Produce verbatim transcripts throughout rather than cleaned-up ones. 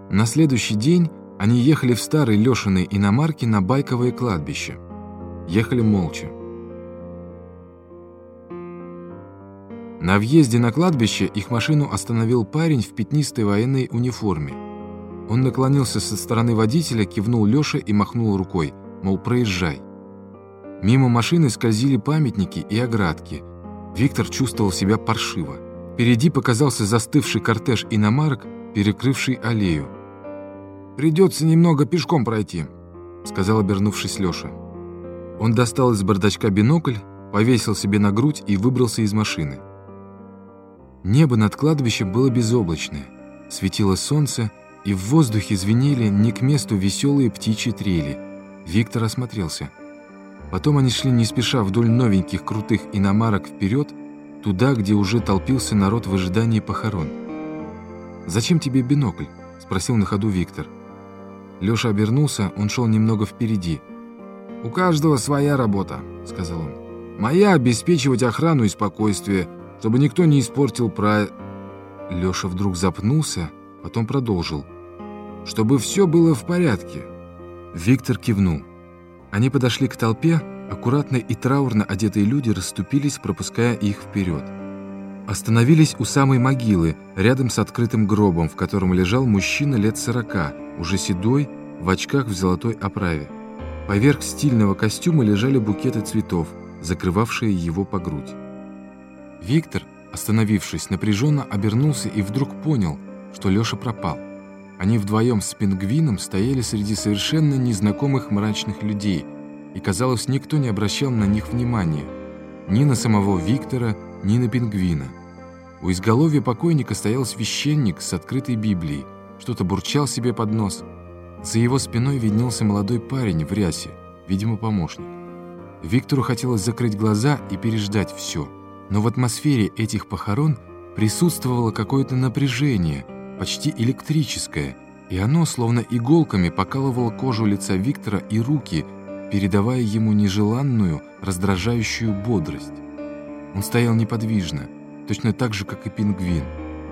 На следующий день они ехали в старой Лешиной иномарке на байковое кладбище. Ехали молча. На въезде на кладбище их машину остановил парень в пятнистой военной униформе. Он наклонился со стороны водителя, кивнул Леше и махнул рукой, мол, проезжай. Мимо машины скользили памятники и оградки. Виктор чувствовал себя паршиво. Впереди показался застывший кортеж иномарок, перекрывший аллею. «Придется немного пешком пройти», — сказал, обернувшись Леша. Он достал из бардачка бинокль, повесил себе на грудь и выбрался из машины. Небо над кладбищем было безоблачное, светило солнце, и в воздухе звенели не к месту веселые птичьи трели. Виктор осмотрелся. Потом они шли не спеша вдоль новеньких крутых иномарок вперед, туда, где уже толпился народ в ожидании похорон. «Зачем тебе бинокль?» — спросил на ходу Виктор. Леша обернулся, он шел немного впереди. «У каждого своя работа», — сказал он. «Моя — обеспечивать охрану и спокойствие, чтобы никто не испортил пра...» Леша вдруг запнулся, потом продолжил. «Чтобы все было в порядке». Виктор кивнул. Они подошли к толпе, аккуратно и траурно одетые люди расступились, пропуская их вперед. Остановились у самой могилы, рядом с открытым гробом, в котором лежал мужчина лет сорока, уже седой, в очках в золотой оправе. Поверх стильного костюма лежали букеты цветов, закрывавшие его по грудь. Виктор, остановившись, напряженно обернулся и вдруг понял, что Леша пропал. Они вдвоем с Пингвином стояли среди совершенно незнакомых мрачных людей, и, казалось, никто не обращал на них внимания. Ни на самого Виктора, ни на Пингвина. У изголовья покойника стоял священник с открытой Библией, что-то бурчал себе под нос. За его спиной виднелся молодой парень в рясе, видимо, помощник. Виктору хотелось закрыть глаза и переждать все. Но в атмосфере этих похорон присутствовало какое-то напряжение, почти электрическое, и оно, словно иголками, покалывало кожу лица Виктора и руки, передавая ему нежеланную, раздражающую бодрость. Он стоял неподвижно, точно так же, как и Пингвин.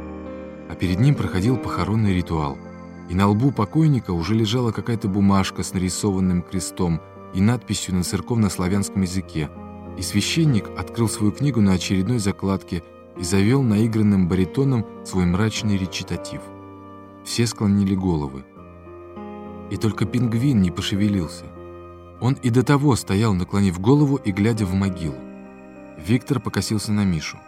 А перед ним проходил похоронный ритуал, и на лбу покойника уже лежала какая-то бумажка с нарисованным крестом и надписью на церковно-славянском языке, и священник открыл свою книгу на очередной закладке и завел наигранным баритоном свой мрачный речитатив. Все склонили головы. И только Пингвин не пошевелился. Он и до того стоял, наклонив голову и глядя в могилу. Виктор покосился на Мишу.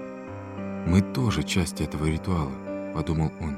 «Мы тоже часть этого ритуала», — подумал он.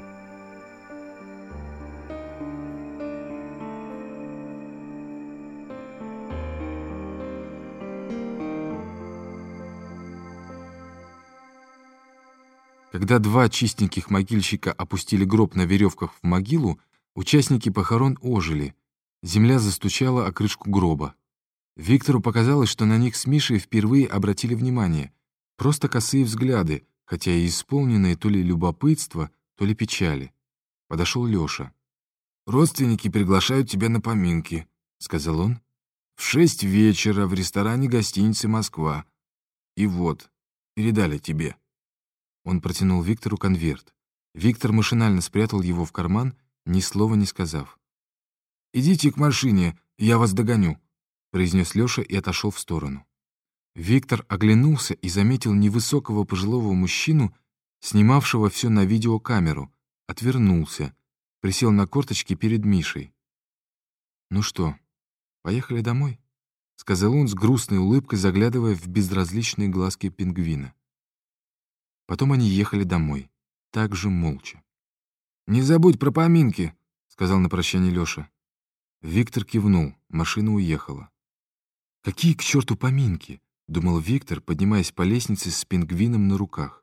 Когда два чистеньких могильщика опустили гроб на веревках в могилу, участники похорон ожили. Земля застучала о крышку гроба. Виктору показалось, что на них с Мишей впервые обратили внимание. Просто косые взгляды, хотя и исполненные то ли любопытства, то ли печали. Подошел Леша. «Родственники приглашают тебя на поминки», — сказал он. «В шесть вечера в ресторане гостиницы «Москва». И вот, передали тебе». Он протянул Виктору конверт. Виктор машинально спрятал его в карман, ни слова не сказав. «Идите к машине, я вас догоню», — произнес Леша и отошел в сторону. Виктор оглянулся и заметил невысокого пожилого мужчину, снимавшего все на видеокамеру, отвернулся, присел на корточки перед Мишей. «Ну что, поехали домой?» — сказал он с грустной улыбкой, заглядывая в безразличные глазки Пингвина. Потом они ехали домой, так же молча. «Не забудь про поминки», — сказал на прощание Леша. Виктор кивнул, машина уехала. «Какие к черту поминки?» — думал Виктор, поднимаясь по лестнице с Пингвином на руках.